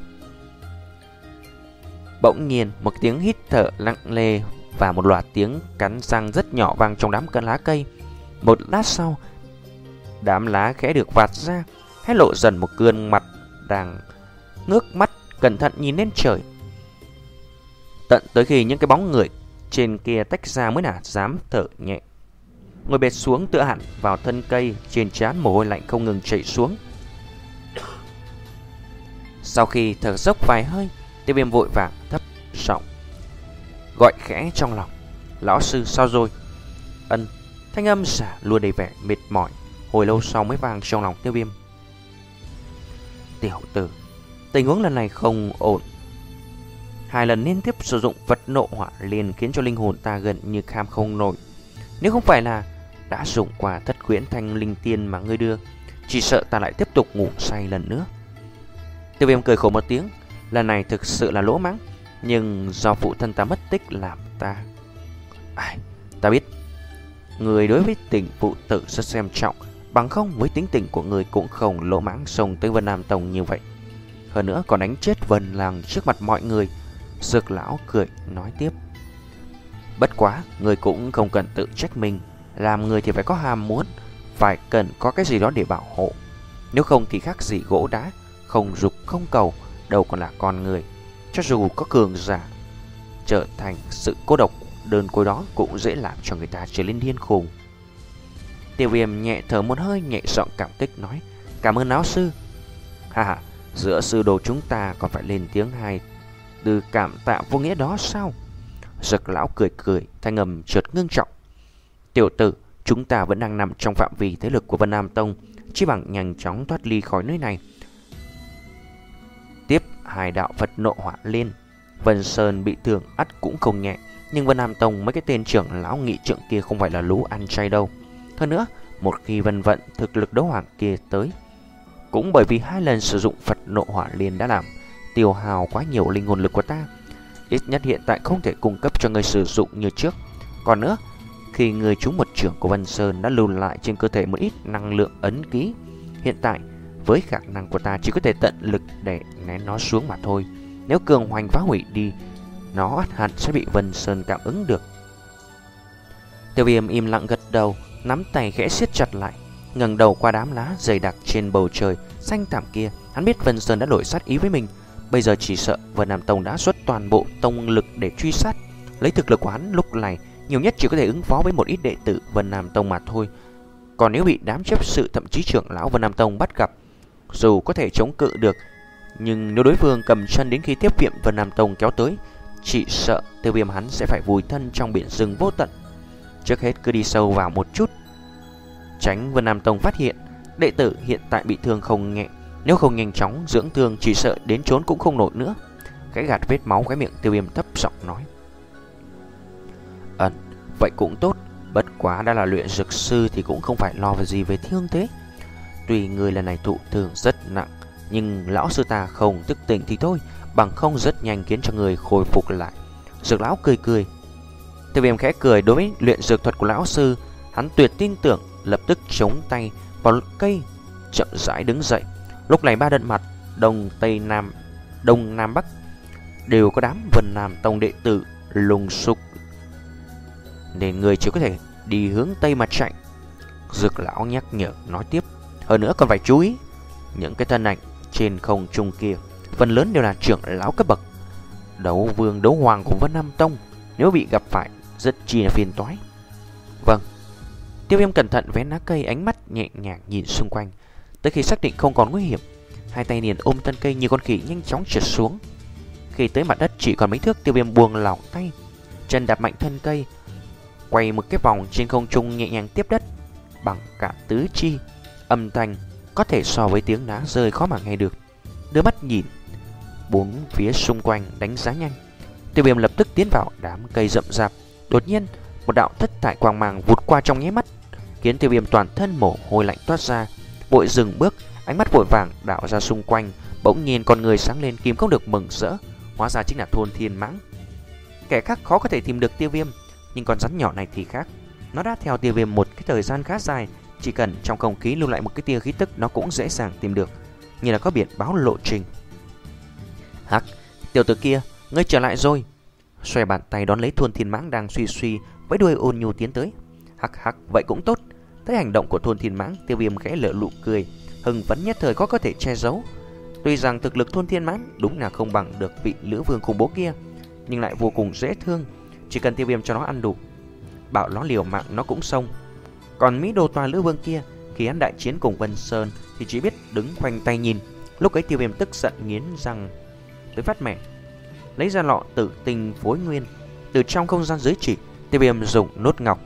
[SPEAKER 1] Bỗng nhiên một tiếng hít thở lặng lề và một loạt tiếng cắn răng rất nhỏ vang trong đám cơn lá cây. Một lát sau, đám lá khẽ được vạt ra, hé lộ dần một gương mặt đang ngước mắt cẩn thận nhìn lên trời. Tận tới khi những cái bóng người trên kia tách ra mới là dám thở nhẹ. Ngồi bệt xuống tựa hẳn vào thân cây, trên trán mồ hôi lạnh không ngừng chảy xuống. Sau khi thở dốc vài hơi, Tiêu Viêm vội vàng thấp giọng gọi khẽ trong lòng: "Lão sư sao rồi?" Ân. Thanh âm giả luôn đầy vẻ mệt mỏi, hồi lâu sau mới vang trong lòng Tiêu Viêm: "Tiểu tử, tình huống lần này không ổn. Hai lần liên tiếp sử dụng vật nộ hỏa liền khiến cho linh hồn ta gần như kham không nổi. Nếu không phải là đã dùng qua thất quyển thanh linh tiên mà ngươi đưa, chỉ sợ ta lại tiếp tục ngủ say lần nữa." Tiêu Viêm cười khổ một tiếng. Lần này thực sự là lỗ mãng, nhưng do phụ thân ta mất tích làm ta... Ai, ta biết người đối với tình phụ tử rất xem trọng, bằng không với tính tình của người cũng không lỗ mãng xông tới Vân Nam Tông như vậy. Hơn nữa còn đánh chết Vân Làng trước mặt mọi người. Dược lão cười nói tiếp: "Bất quá, người cũng không cần tự trách mình. Làm người thì phải có ham muốn, phải cần có cái gì đó để bảo hộ. Nếu không thì khác gì gỗ đá, không dục không cầu, đâu còn là con người. Cho dù có cường giả trở thành sự cô độc đơn côi đó cũng dễ làm cho người ta trở lên điên khùng." Tiêu Viêm nhẹ thở một hơi, nhẹ giọng cảm kích nói: "Cảm ơn lão sư." "Ha ha, giữa sư đồ chúng ta còn phải lên tiếng hai từ cảm tạ vô nghĩa đó sao?" Dược lão cười cười, thanh âm chợt ngưng trọng: "Tiểu tử, chúng ta vẫn đang nằm trong phạm vi thế lực của Vân Nam Tông, chỉ bằng nhanh chóng thoát ly khỏi nơi này. Tiếp hai đạo Phật nộ hỏa lên, Vân Sơn bị thương ắt cũng không nhẹ, nhưng Vân Nam Tông mấy cái tên trưởng lão nghị trượng kia không phải là lũ ăn chay đâu. Hơn nữa, một khi Vân Vận thực lực đấu hoàng kia tới, cũng bởi vì hai lần sử dụng Phật nộ hỏa liên đã làm tiêu hào quá nhiều linh hồn lực của ta, ít nhất hiện tại không thể cung cấp cho người sử dụng như trước. Còn nữa, khi người trúng một trưởng của Vân Sơn đã lưu lại trên cơ thể một ít năng lượng ấn ký, hiện tại với khả năng của ta chỉ có thể tận lực để nén nó xuống mà thôi. Nếu cường hoành phá hủy đi, nó ắt hẳn sẽ bị Vân Sơn cảm ứng được." Tiêu Viêm im lặng gật đầu, nắm tay khẽ siết chặt lại, ngẩng đầu qua đám lá dày đặc trên bầu trời xanh thẳm kia. Hắn biết Vân Sơn đã đổi sát ý với mình, bây giờ chỉ sợ Vân Nam Tông đã xuất toàn bộ tông lực để truy sát. Lấy thực lực của hắn lúc này nhiều nhất chỉ có thể ứng phó với một ít đệ tử Vân Nam Tông mà thôi. Còn nếu bị đám chấp sự thậm chí trưởng lão Vân Nam Tông bắt gặp, dù có thể chống cự được, nhưng nếu đối phương cầm chân đến khi tiếp viện Vân Nam Tông kéo tới, chỉ sợ Tiêu Viêm hắn sẽ phải vùi thân trong biển rừng vô tận. Trước hết cứ đi sâu vào một chút, tránh Vân Nam Tông phát hiện đệ tử hiện tại bị thương không nhẹ. Nếu không nhanh chóng dưỡng thương, chỉ sợ đến trốn cũng không nổi nữa. Khẽ gạt vết máu cái miệng, Tiêu Viêm thấp giọng nói: "Ừm, vậy cũng tốt. Bất quá đã là luyện dược sư thì cũng không phải lo về gì về thương thế. Tuy người lần này thụ thương rất nặng, nhưng lão sư ta không thức tỉnh thì thôi, bằng không rất nhanh khiến cho người khôi phục lại." Dược lão cười cười. Tiêu Viêm khẽ cười, đối với luyện dược thuật của lão sư hắn tuyệt tin tưởng, lập tức chống tay vào cây, chậm rãi đứng dậy. Lúc này ba đất mặt đông tây nam, đông nam bắc đều có đám Vân Nam Tông đệ tử lùng sục, nên người chỉ có thể đi hướng tây mà chạy. Dược lão nhắc nhở nói tiếp: "Hơn nữa còn phải chú ý, những cái thân ảnh trên không trung kia phần lớn đều là trưởng lão cấp bậc, đấu vương đấu hoàng của Vân Nam Tông, nếu bị gặp phải rất chi là phiền toái." "Vâng." Tiêu Viêm cẩn thận vén lá cây, ánh mắt nhẹ nhàng nhìn xung quanh. Tới khi xác định không còn nguy hiểm, hai tay liền ôm thân cây như con khỉ nhanh chóng trượt xuống. Khi tới mặt đất chỉ còn mấy thước, Tiêu Viêm buông lỏng tay, chân đạp mạnh thân cây, quay một cái vòng trên không trung, nhẹ nhàng tiếp đất bằng cả tứ chi. Âm thanh có thể so với tiếng đá rơi khó mà nghe được. Đưa mắt nhìn bốn phía xung quanh đánh giá nhanh, Tiêu Viêm lập tức tiến vào đám cây rậm rạp. Đột nhiên một đạo thất thải quang mang vụt qua trong nháy mắt, khiến Tiêu Viêm toàn thân mồ hôi lạnh toát ra, vội dừng bước, ánh mắt vội vàng đảo ra xung quanh. Bỗng nhiên con người sáng lên, kìm không được mừng rỡ, hóa ra chính là Thôn Thiên Mãng. Kẻ khác khó có thể tìm được Tiêu Viêm, nhưng con rắn nhỏ này thì khác. Nó đã theo Tiêu Viêm một cái thời gian khá dài, chỉ cần trong không khí lưu lại một cái tia khí tức, nó cũng dễ dàng tìm được, như là có biển báo lộ trình. "Hắc, tiểu tử kia, ngươi trở lại rồi." Xoay bàn tay đón lấy Thôn Thiên Mãng đang suy suy với đuôi ôn nhu tiến tới. "Hắc hắc, vậy cũng tốt." Thấy hành động của Thôn Thiên Mãng, Tiêu Viêm khẽ lở nụ cười, hưng phấn nhất thời khó có thể che giấu. Tuy rằng thực lực Thôn Thiên Mãng đúng là không bằng được vị Lữ Vương khủng bố kia, nhưng lại vô cùng dễ thương. chỉ cần Tiêu Viêm cho nó ăn đủ, bảo nó liều mạng nó cũng xông. Còn Mỹ Đô Toa Lữ Vương kia, khi hắn đại chiến cùng Vân Sơn thì chỉ biết đứng khoanh tay nhìn. Lúc ấy Tiêu Viêm tức giận nghiến răng tới phát mẻ, lấy ra lọ tử tinh phối nguyên. Từ trong không gian giới chỉ, Tiêu Viêm dùng nốt ngọc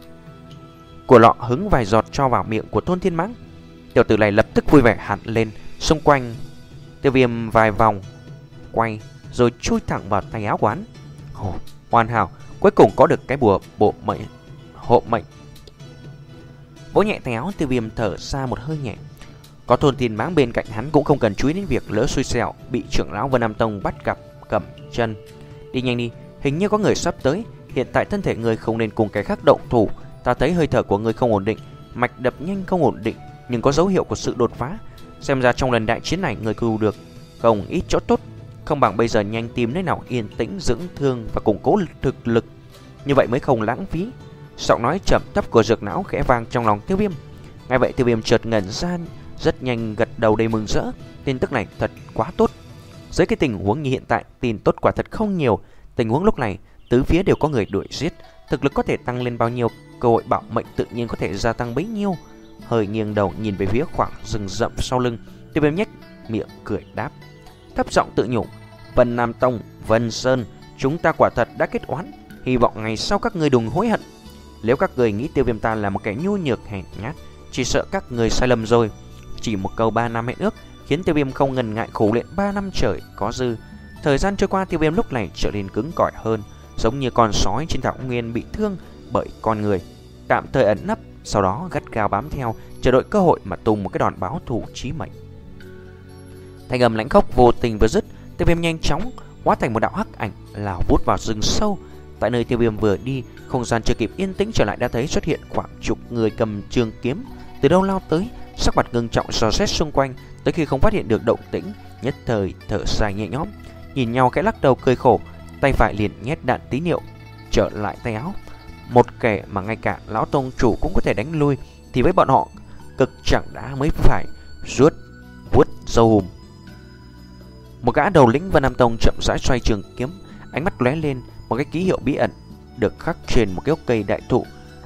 [SPEAKER 1] của lọ hứng vài giọt cho vào miệng của Thôn Thiên Mãng. Tiểu tử này lập tức vui vẻ hẳn lên, xung quanh Tiêu Viêm vài vòng quay rồi chui thẳng vào tay áo quán. Ồ, hoàn hảo, cuối cùng có được cái bùa bộ mệnh hộ mệnh. Vỗ nhẹ tay áo, Tiêu Viêm thở ra một hơi nhẹ. Có Thôn Thiên Mãng bên cạnh hắn cũng không cần chú ý đến việc lỡ xui xẻo bị trưởng lão Vân Nam Tông bắt gặp cầm chân. Đi nhanh đi, hình như có người sắp tới. Hiện tại thân thể người không nên cùng cái khác động thủ. Ta thấy hơi thở của người không ổn định, mạch đập nhanh không ổn định, nhưng có dấu hiệu của sự đột phá. Xem ra trong lần đại chiến này người cứu được không ít chỗ tốt. Không bằng bây giờ nhanh tìm nơi nào yên tĩnh dưỡng thương và củng cố thực lực, như vậy mới không lãng phí. Giọng nói trầm thấp của Dược Não khẽ vang trong lòng Tiêu Viêm. Ngay vậy Tiêu Viêm chợt ngẩn ra, rất nhanh gật đầu đầy mừng rỡ. Tin tức này thật quá tốt. Dưới cái tình huống như hiện tại, tin tốt quả thật không nhiều. Tình huống lúc này, tứ phía đều có người đuổi giết, thực lực có thể tăng lên bao nhiêu, cơ hội bảo mệnh tự nhiên có thể gia tăng bấy nhiêu. Hơi nghiêng đầu nhìn về phía khoảng rừng rậm sau lưng, Tiêu Viêm nhếch miệng cười đáp, thấp giọng tự nhủ: Vân Nam Tông, Vân Sơn, chúng ta quả thật đã kết oán. Hy vọng ngày sau các ngươi đừng hối hận. Nếu các người nghĩ Tiêu Viêm ta là một kẻ nhu nhược hèn nhát, chỉ sợ các người sai lầm rồi. Chỉ một câu ba năm hẹn ước khiến Tiêu Viêm không ngần ngại khổ luyện ba năm trời có dư. Thời gian trôi qua, Tiêu Viêm lúc này trở nên cứng cỏi hơn, giống như con sói trên thảo nguyên bị thương bởi con người, tạm thời ẩn nấp, sau đó gắt gao bám theo, chờ đợi cơ hội mà tung một cái đòn báo thù chí mệnh. Thanh âm lãnh khốc vô tình vừa dứt, Tiêu Viêm nhanh chóng hóa thành một đạo hắc ảnh lao vút vào rừng sâu. Tại nơi Tiêu Viêm vừa đi, không gian chưa kịp yên tĩnh trở lại đã thấy xuất hiện khoảng chục người cầm trường kiếm từ đâu lao tới, sắc mặt ngưng trọng dò xét xung quanh. Tới khi không phát hiện được động tĩnh, nhất thời thở dài nhẹ nhõm, nhìn nhau khẽ lắc đầu cười khổ, tay phải liền nhét đạn tín hiệu trở lại tay áo. Một kẻ mà ngay cả lão tông chủ cũng có thể đánh lui, thì với bọn họ cực chẳng đã mới phải ruốt vuốt dâu hùm. Một gã đầu lĩnh Vân Nam Tông chậm rãi xoay trường kiếm, ánh mắt lóe lên một cái ký hiệu bí ẩn được khắc trên một cái gốc cây đại thụ.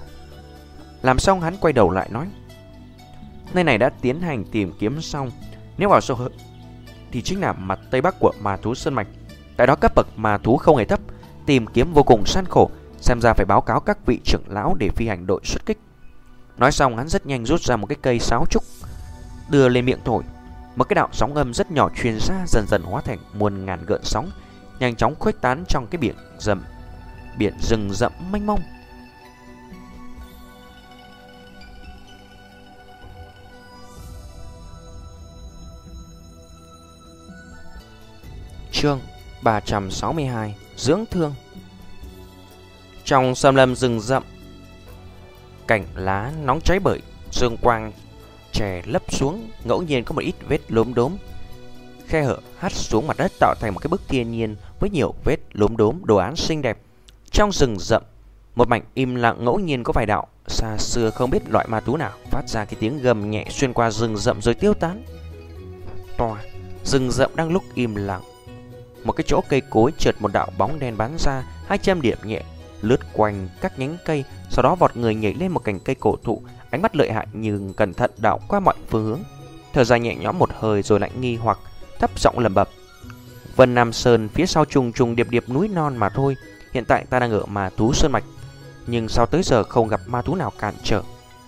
[SPEAKER 1] Làm xong hắn quay đầu lại nói: nơi này đã tiến hành tìm kiếm xong, nếu vào sâu hơn thì chính là mặt tây bắc của Ma Thú Sơn Mạch. Tại đó cấp bậc ma thú không hề thấp, tìm kiếm vô cùng gian khổ, xem ra phải báo cáo các vị trưởng lão để phi hành đội xuất kích. Nói xong hắn rất nhanh rút ra một cái cây sáo trúc, đưa lên miệng thổi. Một cái đạo sóng âm rất nhỏ truyền ra, dần dần hóa thành muôn ngàn gợn sóng, nhanh chóng khuếch tán trong cái biển rậm biển rừng rậm mênh mông. Chương ba trăm sáu mươi hai: Dưỡng thương. Trong xâm lâm rừng rậm, cảnh lá nóng cháy bởi dương quang chè lấp xuống, ngẫu nhiên có một ít vết lốm đốm khe hở hắt xuống mặt đất, tạo thành một cái bức thiên nhiên với nhiều vết lốm đốm đồ án xinh đẹp. Trong rừng rậm, một mảnh im lặng, ngẫu nhiên có vài đạo xa xưa không biết loại ma thú nào phát ra cái tiếng gầm nhẹ xuyên qua rừng rậm rồi tiêu tán. Toa, rừng rậm đang lúc im lặng. Một cái chỗ cây cối chợt một đạo bóng đen bắn ra, hai châm điểm nhẹ lướt quanh các nhánh cây, sau đó vọt người nhảy lên một cành cây cổ thụ, ánh mắt lợi hại nhưng cẩn thận đảo qua mọi phương hướng. Thở dài nhẹ nhõm một hơi rồi lại nghi hoặc thấp giọng lẩm bẩm: Vân Nam Sơn phía sau trùng trùng điệp điệp núi non mà thôi. Hiện tại ta đang ở Ma Thú Sơn Mạch, nhưng sao tới giờ không gặp ma thú nào cản trở?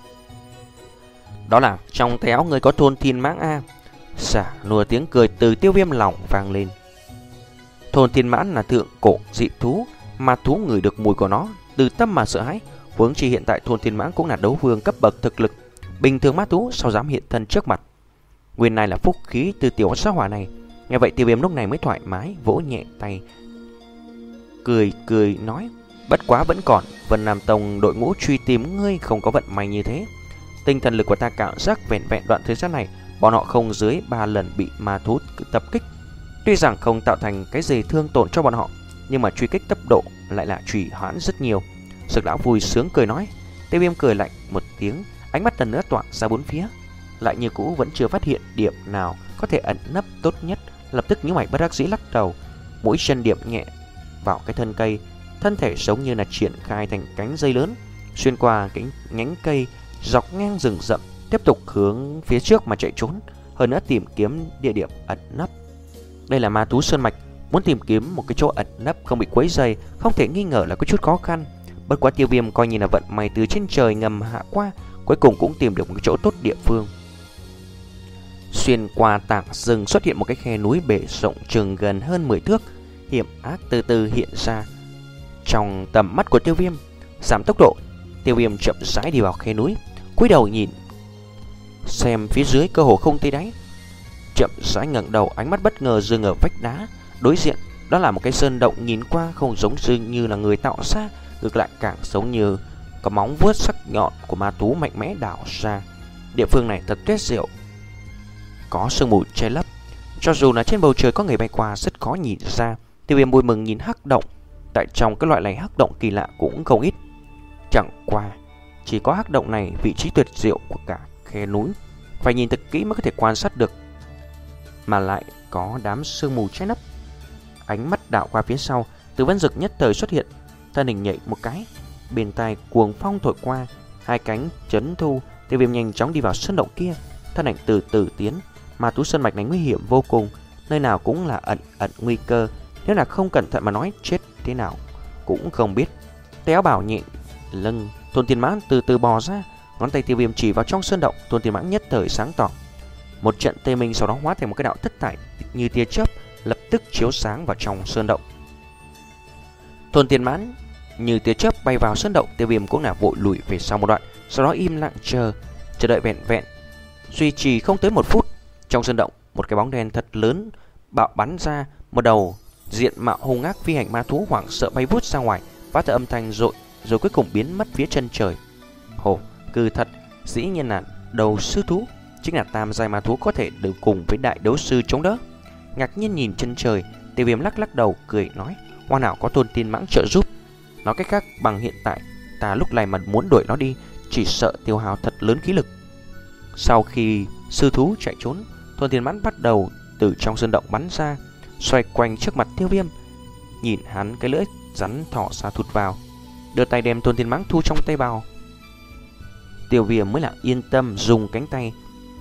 [SPEAKER 1] Đó là trong tay áo người có Thôn Thiên Mãng a. Xả nùa tiếng cười từ Tiêu Viêm lòng vang lên. Thôn Thiên Mãng là thượng cổ dị thú, ma thú ngửi được mùi của nó từ tâm mà sợ hãi. Huống chi hiện tại Thôn Thiên Mãng cũng là đấu vương cấp bậc thực lực, bình thường ma thú sao dám hiện thân trước mặt. Nguyên này là phúc khí từ tiểu gia hỏa này. Nghe vậy Tiêu Viêm lúc này mới thoải mái vỗ nhẹ tay, cười cười nói: bất quá vẫn còn Vân Nam Tông đội ngũ truy tìm ngươi không có vận may như thế. Tinh thần lực của ta cảm giác vẹn vẹn đoạn thời gian này, bọn họ không dưới ba lần bị ma thú tập kích. Tuy rằng không tạo thành cái gì thương tổn cho bọn họ, nhưng mà truy kích tốc độ lại là trì hoãn rất nhiều. Dược lão vui sướng cười nói. Tiêu Viêm cười lạnh một tiếng, ánh mắt lần nữa tỏa ra bốn phía, lại như cũ vẫn chưa phát hiện điểm nào có thể ẩn nấp tốt nhất. Lập tức nhíu mày bất đắc dĩ lắc đầu, mũi chân điểm nhẹ vào cái thân cây, thân thể giống như là triển khai thành cánh dây lớn, xuyên qua cánh nhánh cây dọc ngang rừng rậm, tiếp tục hướng phía trước mà chạy trốn, hơn nữa tìm kiếm địa điểm ẩn nấp. Đây là ma thú sơn mạch, muốn tìm kiếm một cái chỗ ẩn nấp không bị quấy rầy, không thể nghi ngờ là có chút khó khăn. Bất quá Tiêu Viêm coi như là vận may từ trên trời ngầm hạ qua, cuối cùng cũng tìm được một cái chỗ tốt địa phương. Xuyên qua tảng rừng xuất hiện một cái khe núi bể rộng chừng gần hơn mười thước, hiểm ác từ từ hiện ra trong tầm mắt của Tiêu Viêm. Giảm tốc độ, Tiêu Viêm chậm rãi đi vào khe núi, cúi đầu nhìn xem phía dưới cơ hồ không thấy đáy. Chậm rãi ngẩng đầu, ánh mắt bất ngờ dừng ở vách đá đối diện. Đó là một cái sơn động, nhìn qua không giống như là người tạo ra, ngược lại càng giống như có móng vuốt sắc nhọn của ma thú mạnh mẽ đào ra. Địa phương này thật tuyệt diệu, có sương mù che lấp, cho dù là trên bầu trời có người bay qua rất khó nhìn ra. Tiêu Viêm vui mừng nhìn hắc động, tại trong cái loại này hắc động kỳ lạ cũng không ít. Chẳng qua chỉ có hắc động này vị trí tuyệt diệu của cả khe núi, phải nhìn thật kỹ mới có thể quan sát được, mà lại có đám sương mù che lấp. Ánh mắt đảo qua phía sau, Tử Vân Dực nhất thời xuất hiện, thân hình nhảy một cái, bên tai cuồng phong thổi qua, hai cánh chấn thu. Tiêu Viêm nhanh chóng đi vào sơn động kia, thân ảnh từ từ tiến. Ma thú sơn mạch này nguy hiểm vô cùng, nơi nào cũng là ẩn ẩn nguy cơ, nếu là không cẩn thận mà nói chết thế nào cũng không biết. Téo bảo nhịn lưng, Thôn Thiên Mãng từ từ bò ra, ngón tay Tiêu Viêm chỉ vào trong sơn động. Thôn Thiên Mãng nhất thời sáng tỏ, một trận tê minh, sau đó hóa thành một cái đạo thất thải như tia chớp, lập tức chiếu sáng vào trong sơn động. Thôn Thiên Mãng như tia chớp bay vào sơn động, Tiêu Viêm cũng là vội lùi về sau một đoạn, sau đó im lặng chờ, chờ đợi vẹn vẹn duy trì không tới một phút. Trong sơn động, một cái bóng đen thật lớn bạo bắn ra, một đầu diện mạo hung ác phi hành ma thú hoảng sợ bay vút ra ngoài, phát ra âm thanh rội, rồi cuối cùng biến mất phía chân trời. Hồ, cư thật, dĩ nhiên là đầu sư thú, chính là tam giai ma thú có thể được cùng với đại đấu sư chống đỡ. Ngạc nhiên nhìn chân trời, Tiêu Viêm lắc lắc đầu cười nói, hoa nào có Thôn Thiên Mãng trợ giúp. Nói cách khác, bằng hiện tại ta lúc này mà muốn đuổi nó đi, chỉ sợ tiêu hao thật lớn khí lực. Sau khi sư thú chạy trốn, Thôn Thiên Mãng bắt đầu từ trong sơn động bắn ra, xoay quanh trước mặt Tiêu Viêm. Nhìn hắn, cái lưỡi rắn thỏ ra thụt vào, đưa tay đem Thôn Thiên Mãng thu trong tay vào. Tiêu Viêm mới là yên tâm, dùng cánh tay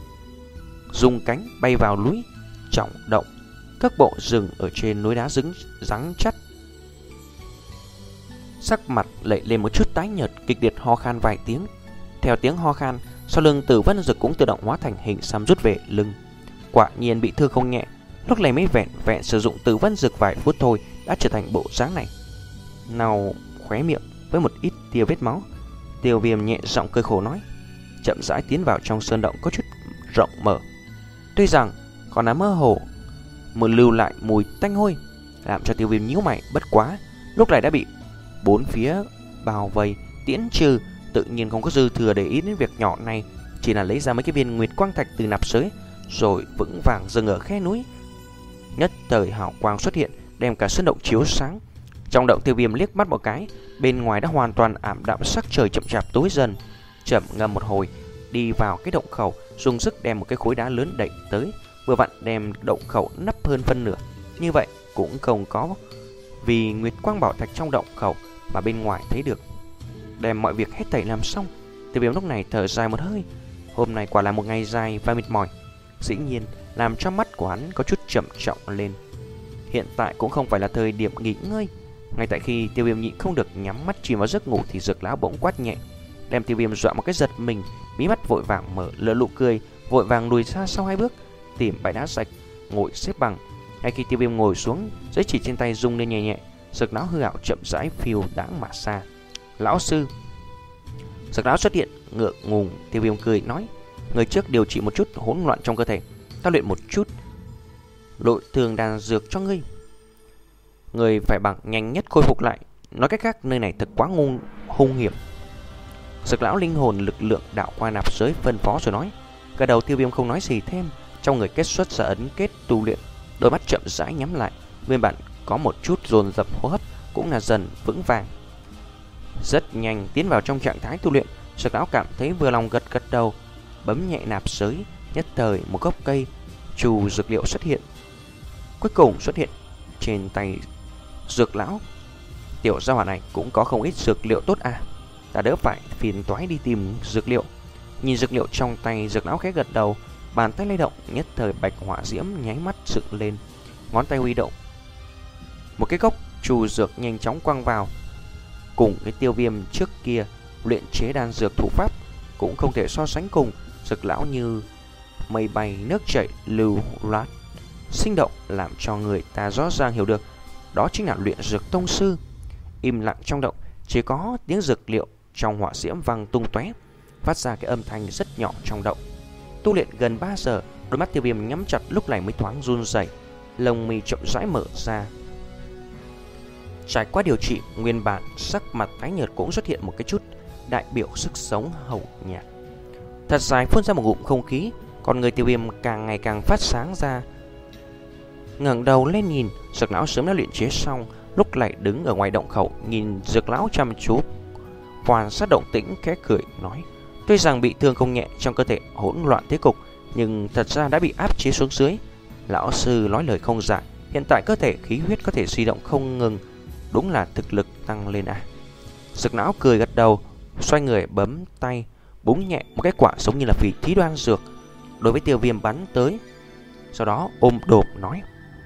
[SPEAKER 1] dùng cánh bay vào núi trọng động, cước bộ dừng ở trên núi đá rứng rắn chắc. Sắc mặt lệ lên một chút tái nhợt, kịch liệt ho khan vài tiếng. Theo tiếng ho khan, sau lưng Tử Vân Dực cũng tự động hóa thành hình xăm rút về lưng. Quả nhiên bị thương không nhẹ, lúc này mới vẹn vẹn sử dụng Tử Vân Dực vài phút thôi đã trở thành bộ dáng này. Nào khóe miệng với một ít tia vết máu, Tiêu Viêm nhẹ giọng cười khổ nói, chậm rãi tiến vào trong sơn động có chút rộng mở. Tuy rằng còn là mơ hồ, mùi lưu lại mùi tanh hôi, làm cho Tiêu Viêm nhíu mày. Bất quá lúc này đã bị bốn phía bao vây tiễn trừ, tự nhiên không có dư thừa để ý đến việc nhỏ này, chỉ là lấy ra mấy cái viên nguyệt quang thạch từ nạp giới, rồi vững vàng dừng ở khe núi. Nhất thời hào quang xuất hiện, đem cả sơn động chiếu sáng. Trong động, Tiêu Viêm liếc mắt một cái, bên ngoài đã hoàn toàn ảm đạm, sắc trời chậm chạp tối dần. Chậm ngâm một hồi, đi vào cái động khẩu, dùng sức đem một cái khối đá lớn đẩy tới, vừa vặn đem động khẩu nắp hơn phân nửa. Như vậy cũng không có vì nguyệt quang bảo thạch trong động khẩu mà bên ngoài thấy được. Đem mọi việc hết thảy làm xong, Tiêu Viêm lúc này thở dài một hơi. Hôm nay quả là một ngày dài và mệt mỏi, dĩ nhiên làm cho mắt của hắn có chút trầm trọng lên. Hiện tại cũng không phải là thời điểm nghỉ ngơi. Ngay tại khi Tiêu Viêm nhịn không được nhắm mắt chìm vào giấc ngủ thì Dược Lão bỗng quát nhẹ, đem Tiêu Viêm dọa một cái giật mình, mí mắt vội vàng mở, lỡ nụ cười, vội vàng lùi ra sau hai bước, tìm bãi đá sạch ngồi xếp bằng. Ngay khi Tiêu Viêm ngồi xuống, giấy chỉ trên tay rung lên nhẹ nhẹ, Dược Lão hư ảo chậm rãi phiêu đãng mà xa. Lão sư. Dược Lão xuất hiện, ngượng ngùng. Tiêu Viêm cười nói, người trước điều trị một chút hỗn loạn trong cơ thể, ta luyện một chút nội thương đan dược cho ngươi, người phải bằng nhanh nhất khôi phục lại. Nói cách khác, nơi này thật quá ngu hung hiểm. Dược Lão linh hồn lực lượng đạo qua nạp giới phân phó rồi nói. Cả đầu Tiêu Viêm không nói gì thêm, trong người kết xuất ra ấn kết tu luyện, đôi mắt chậm rãi nhắm lại, nguyên bản có một chút dồn dập hô hấp cũng là dần vững vàng. Rất nhanh tiến vào trong trạng thái tu luyện, Dược Lão cảm thấy vừa lòng gật gật đầu, bấm nhẹ nạp giới, nhất thời một gốc cây trù dược liệu xuất hiện. Cuối cùng xuất hiện trên tay Dược Lão. Tiểu gia hỏa này cũng có không ít dược liệu tốt à. Ta đỡ phải phiền toái đi tìm dược liệu. Nhìn dược liệu trong tay, Dược lão khẽ gật đầu, bàn tay lay động, nhất thời bạch hỏa diễm nháy mắt dựng lên, ngón tay huy động, một cái gốc trù dược nhanh chóng quăng vào. Cùng cái Tiêu Viêm trước kia luyện chế đan dược thủ pháp cũng không thể so sánh cùng. Dược lão như mây bay nước chảy lưu loát, sinh động, làm cho người ta rõ ràng hiểu được đó chính là luyện dược tông sư. Im lặng trong động, chỉ có tiếng dược liệu trong hỏa diễm vang tung tóe, phát ra cái âm thanh rất nhỏ trong động. Tu luyện gần ba giờ, đôi mắt Tiêu Viêm nhắm chặt lúc này mới thoáng run rẩy, lông mi chậm rãi mở ra. Trải qua điều trị, nguyên bản sắc mặt tái nhợt cũng xuất hiện một cái chút đại biểu sức sống hậu nhạt. Thật dài phun ra một ngụm không khí, còn người Tiêu Viêm càng ngày càng phát sáng ra. Ngẩng đầu lên nhìn, Dược lão sớm đã luyện chế xong, lúc lại đứng ở ngoài động khẩu nhìn Dược lão chăm chú quan sát động tĩnh, khẽ cười nói: tuy rằng bị thương không nhẹ, trong cơ thể hỗn loạn thế cục, nhưng thật ra đã bị áp chế xuống dưới. Lão sư nói lời không giả, hiện tại cơ thể khí huyết có thể di động không ngừng, đúng là thực lực tăng lên à. Dược lão cười gật đầu, xoay người bấm tay búng nhẹ một cái quả giống như là phỉ thí đoan dược đối với Tiêu Viêm bắn tới, sau đó ôm đồm nói: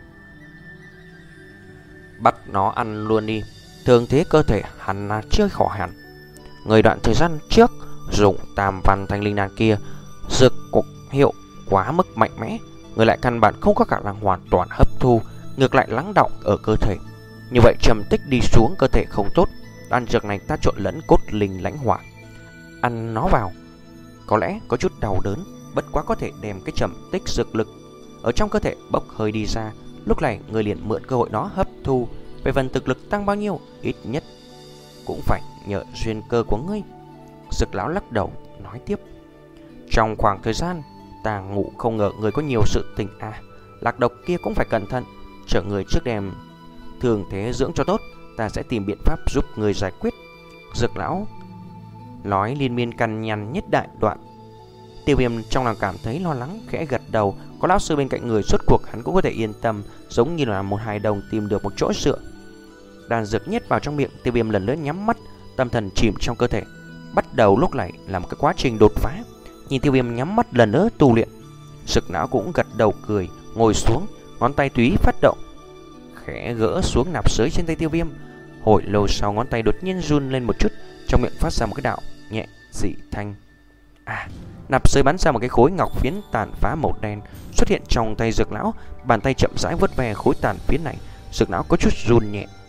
[SPEAKER 1] bắt nó ăn luôn đi, thương thế cơ thể hẳn là chưa khỏi hẳn. Người đoạn thời gian trước dùng tam văn thanh linh đan kia, dược cục hiệu quá mức mạnh mẽ, người lại căn bản không có khả năng hoàn toàn hấp thu, ngược lại lắng đọng ở cơ thể. Như vậy trầm tích đi xuống cơ thể không tốt. Đan dược này ta trộn lẫn cốt linh lãnh hỏa, ăn nó vào có lẽ có chút đau đớn, bất quá có thể đem cái trầm tích dược lực ở trong cơ thể bốc hơi đi ra. Lúc này người liền mượn cơ hội đó hấp thu. Về phần thực lực tăng bao nhiêu, ít nhất cũng phải nhờ duyên cơ của ngươi. Dược lão lắc đầu nói tiếp: trong khoảng thời gian ta ngủ không ngờ người có nhiều sự tình à. Lạc độc kia cũng phải cẩn thận, chờ người trước đem thường thế dưỡng cho tốt, ta sẽ tìm biện pháp giúp người giải quyết. Dược lão nói liên miên cằn nhằn nhất đại đoạn. Tiêu Viêm trong lòng cảm thấy lo lắng, khẽ gật đầu. Có lão sư bên cạnh người, suốt cuộc hắn cũng có thể yên tâm, giống như là một hài đồng tìm được một chỗ dựa. Đan dược nhét vào trong miệng, Tiêu Viêm lần nữa nhắm mắt, tâm thần chìm trong cơ thể. Bắt đầu lúc này là một cái quá trình đột phá. Nhìn Tiêu Viêm nhắm mắt lần nữa tu luyện, Dược lão cũng gật đầu cười, ngồi xuống, ngón tay tùy phát động, khẽ gỡ xuống nạp giới trên tay Tiêu Viêm. Hồi lâu sau, ngón tay đột nhiên run lên một chút, trong miệng phát ra một cái đạo nhẹ dị thanh. À, nạp giới bắn ra một cái khối ngọc phiến tàn phá màu đen xuất hiện trong tay Dược lão. Bàn tay chậm rãi vớt ve khối tàn phiến này. Dược lão có chút run nhẹ,